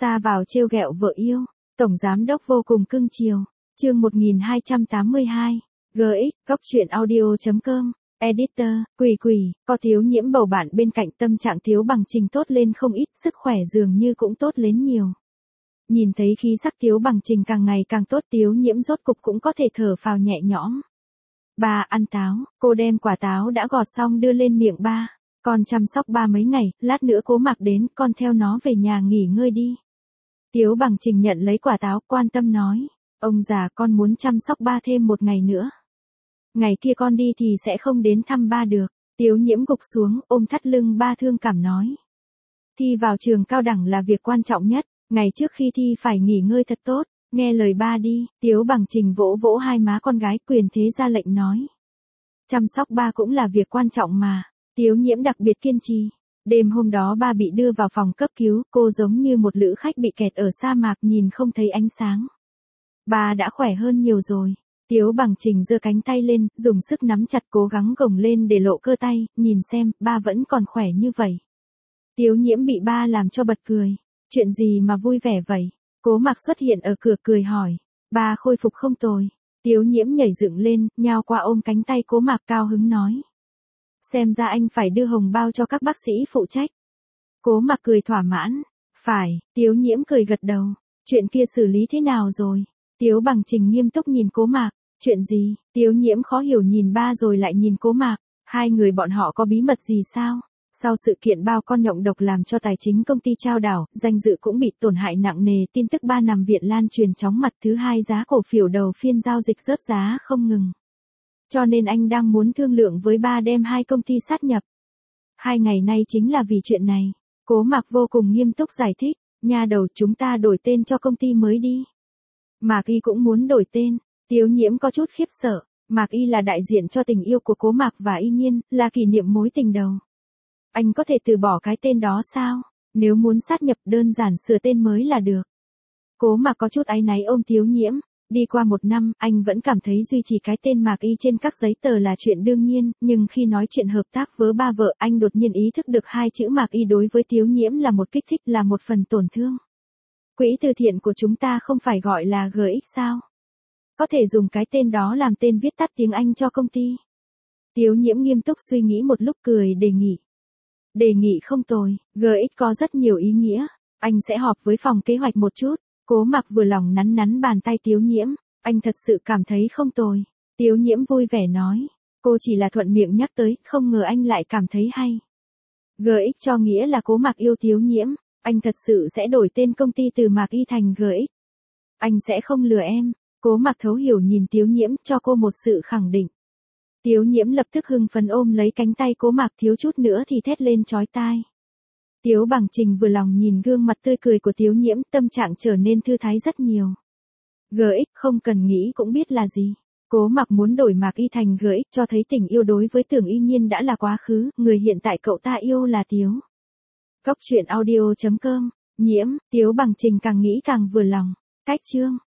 Xa vào trêu ghẹo vợ yêu, tổng giám đốc vô cùng cưng chiều. Chương 1282. GX, Cóc truyện audio.com. Editor, Quỳ, có Thiếu Nhiễm bầu bạn bên cạnh, tâm trạng Thiếu Bằng Trình tốt lên không ít, sức khỏe dường như cũng tốt lên nhiều. Nhìn thấy khí sắc Thiếu Bằng Trình càng ngày càng tốt, Thiếu Nhiễm rốt cục cũng có thể thở phào nhẹ nhõm. Ba ăn táo, cô đem quả táo đã gọt xong đưa lên miệng ba. Con chăm sóc ba mấy ngày, lát nữa Cố Mạc đến, con theo nó về nhà nghỉ ngơi đi. Thiếu Bằng Trình nhận lấy quả táo, quan tâm nói. Ông già, con muốn chăm sóc ba thêm một ngày nữa. Ngày kia con đi thì sẽ không đến thăm ba được. Thiếu Nhiễm gục xuống, ôm thắt lưng ba thương cảm nói. Thi vào trường cao đẳng là việc quan trọng nhất, ngày trước khi thi phải nghỉ ngơi thật tốt, nghe lời ba đi. Thiếu Bằng Trình vỗ vỗ hai má con gái, quyền thế ra lệnh nói. Chăm sóc ba cũng là việc quan trọng mà. Thiếu Nhiễm đặc biệt kiên trì. Đêm hôm đó ba bị đưa vào phòng cấp cứu, cô giống như một lữ khách bị kẹt ở sa mạc, nhìn không thấy ánh sáng. Ba đã khỏe hơn nhiều rồi. Thiếu Bằng Trình giơ cánh tay lên, dùng sức nắm chặt, cố gắng gồng lên để lộ cơ tay, nhìn xem, ba vẫn còn khỏe như vậy. Thiếu Nhiễm bị ba làm cho bật cười. Chuyện gì mà vui vẻ vậy? Cố Mạc xuất hiện ở cửa cười hỏi. Ba khôi phục không tồi. Thiếu Nhiễm nhảy dựng lên, nhào qua ôm cánh tay Cố Mạc, cao hứng nói. Xem ra anh phải đưa hồng bao cho các bác sĩ phụ trách. Cố Mạc cười thỏa mãn. Phải. Thiếu Nhiễm cười gật đầu. Chuyện kia xử lý thế nào rồi? Thiếu Bằng Trình nghiêm túc nhìn Cố Mạc. Chuyện gì? Thiếu Nhiễm khó hiểu nhìn ba rồi lại nhìn Cố Mạc. Hai người bọn họ có bí mật gì sao? Sau sự kiện bao con nhộng độc làm cho tài chính công ty chao đảo, danh dự cũng bị tổn hại nặng nề, tin tức ba nằm viện lan truyền chóng mặt. Thứ hai, giá cổ phiếu đầu phiên giao dịch rớt giá không ngừng. Cho nên anh đang muốn thương lượng với ba đem hai công ty sát nhập. 2 ngày nay chính là vì chuyện này. Cố Mạc vô cùng nghiêm túc giải thích. Nha đầu, chúng ta đổi tên cho công ty mới đi. Mạc Y cũng muốn đổi tên. Thiếu Nhiễm có chút khiếp sợ. Mạc Y là đại diện cho tình yêu của Cố Mạc và Y Nhiên, là kỷ niệm mối tình đầu. Anh có thể từ bỏ cái tên đó sao? Nếu muốn sát nhập, đơn giản sửa tên mới là được. Cố Mạc có chút áy náy ôm Thiếu Nhiễm. Đi qua 1 năm, anh vẫn cảm thấy duy trì cái tên Mạc Y trên các giấy tờ là chuyện đương nhiên, nhưng khi nói chuyện hợp tác với ba vợ, anh đột nhiên ý thức được 2 chữ Mạc Y đối với Thiếu Nhiễm là một kích thích, là một phần tổn thương. Quỹ từ thiện của chúng ta không phải gọi là GX sao? Có thể dùng cái tên đó làm tên viết tắt tiếng Anh cho công ty. Thiếu Nhiễm nghiêm túc suy nghĩ một lúc, cười đề nghị. Đề nghị không tồi, GX có rất nhiều ý nghĩa. Anh sẽ họp với phòng kế hoạch một chút. Cố Mạc vừa lòng nắn nắn bàn tay Thiếu Nhiễm. Anh thật sự cảm thấy không tồi. Thiếu Nhiễm vui vẻ nói. Cô chỉ là thuận miệng nhắc tới, không ngờ anh lại cảm thấy hay. GX cho nghĩa là Cố Mạc yêu Thiếu Nhiễm. Anh thật sự sẽ đổi tên công ty từ Mạc Y thành GX. Anh sẽ không lừa em. Cố Mạc thấu hiểu nhìn Thiếu Nhiễm, cho cô một sự khẳng định. Thiếu Nhiễm lập tức hưng phấn ôm lấy cánh tay Cố Mạc, thiếu chút nữa thì thét lên chói tai. Thiếu Bằng Trình vừa lòng nhìn gương mặt tươi cười của Thiếu Nhiễm, tâm trạng trở nên thư thái rất nhiều. GX không cần nghĩ cũng biết là gì. Cố Mạc muốn đổi Mạc Y thành GX, cho thấy tình yêu đối với Tưởng Y Nhiên đã là quá khứ, người hiện tại cậu ta yêu là Thiếu. Cóc truyện audio.com. Nhiễm, Thiếu Bằng Trình càng nghĩ càng vừa lòng. Cách chương.